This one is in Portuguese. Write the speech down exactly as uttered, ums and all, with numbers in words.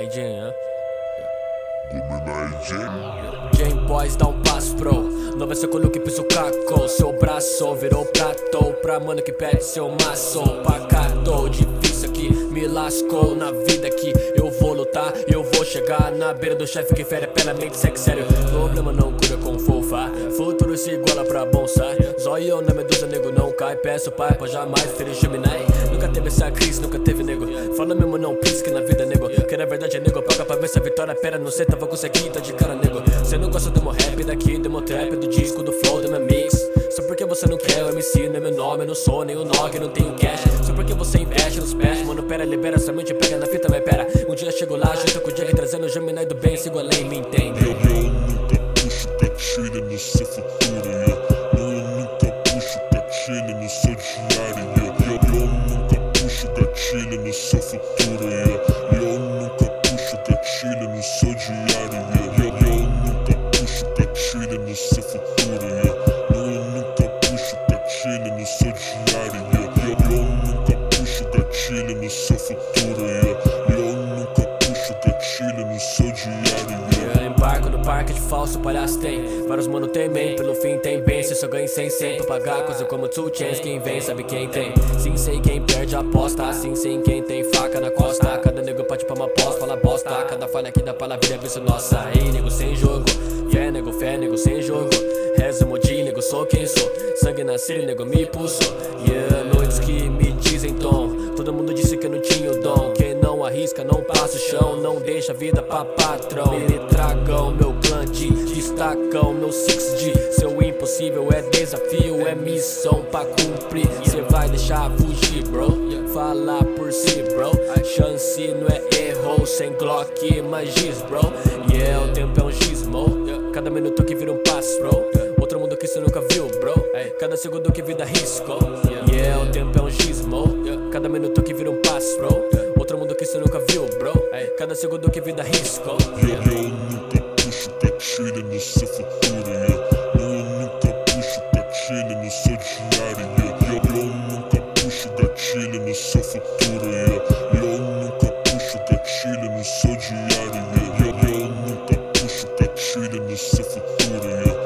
Jam, Dominai Jam Boys dá um passo pro Nova sequência que piso caco. Seu braço virou prato pra mano que pede seu maço. Pacato, difícil aqui, me lascou na vida que eu vou lutar. Eu vou chegar na beira do chefe que fere pela mente, segue sério. Problema não cura com fofa, futuro se iguala pra bonsai. Zóio na medusa, nego não cai. Peço pai pra jamais ter Gemini. Nunca teve essa crise, nunca teve nego. Fala mesmo não pisque na vida, nego. Que na verdade é nego, paga pra ver se a vitória pera. Não sei, tava conseguindo, tá de cara, nego. Cê não gosta do meu rap daqui, do meu trap, do disco, do flow, do meu mix. Só porque você não quer o M C, não é meu nome, eu não sou nem o Nog, não tenho cash. Só porque você investe nos pés, mano, pera, libera essa mente, pega na fita, mas pera. Um dia eu chego lá, junto com o Jagger, trazendo o Gemini do bem, sigo além, me entende? Eu, eu nunca puxo gatilho no seu futuro, yeah. Eu nunca puxo gatilho no seu diário, yeah. Eu, eu nunca puxo gatilho no seu futuro, yeah. Eu nunca puxo gatilho no seu diário, yeah. Eu, eu nunca puxo gatilho no seu futuro, yeah. Eu nunca puxo gatilho no seu diário, yeah. Eu, eu nunca puxo gatilho no seu futuro, yeah. Eu nunca puxo gatilho no seu diário, yeah. Eu embarco no parque de falso, palhaço tem vários mano temem, pelo fim tem bem. Se eu só ganho cem, cem pra pagar coisa como two chains. Quem vem sabe quem tem, sim sei quem perde a aposta. Assim sei quem tem faca na costa. Cada nego pode pra uma aposta, fala bosta. Cada falha aqui da palavra é vício nossa. Ei nego sem jogo, fé nego, fé nego sem jogo. Rezo modi, nego sou quem sou. Sangue na cera, nego me pulsou. Yeah, noites que me dizem tom. Todo mundo disse que eu não tinha o dom. Quem não arrisca não passa o chão. Não deixa a vida pra patrão. Me tragam, meu clã de destacam. Meu six G, seu impossível é desafio, é missão pra cumprir. Cê vai deixar fugir, bro. Fala por si, bro. Chance não é erro. Sem Glock, mas giz, bro. Yeah, o tempo é um gizmo. Cada minuto que vira um passo, bro. Outro mundo que cê nunca viu, bro. Cada segundo que vida risco. Yeah, o tempo é um gizmo. Cada minuto que vira um passo, bro. Outro mundo que cê nunca viu, bro. Cada segundo que vida risco. Eu, eu nunca puxo gatilho no seu futuro, yeah. Eu nunca puxo gatilho no seu diário, yeah. Eu, eu nunca puxo gatilho no seu futuro, yeah. Eu nunca puxo gatilho no seu diário, yeah. Eu, eu nunca puxo gatilho no seu futuro, yeah.